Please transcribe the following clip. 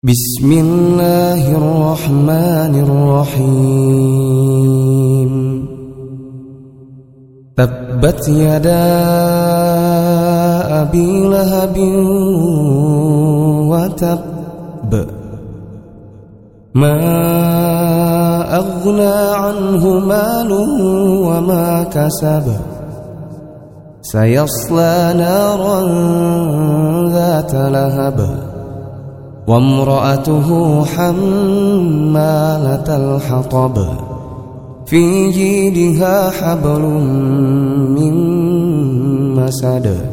بسم الله الرحمن الرحيم تبت يدا أبي لهب وتب ما أغنى عنه ماله وما كسب سيصلى نارا ذات لهب وامرأته حمالة الحطب في جيدها حبل من مسد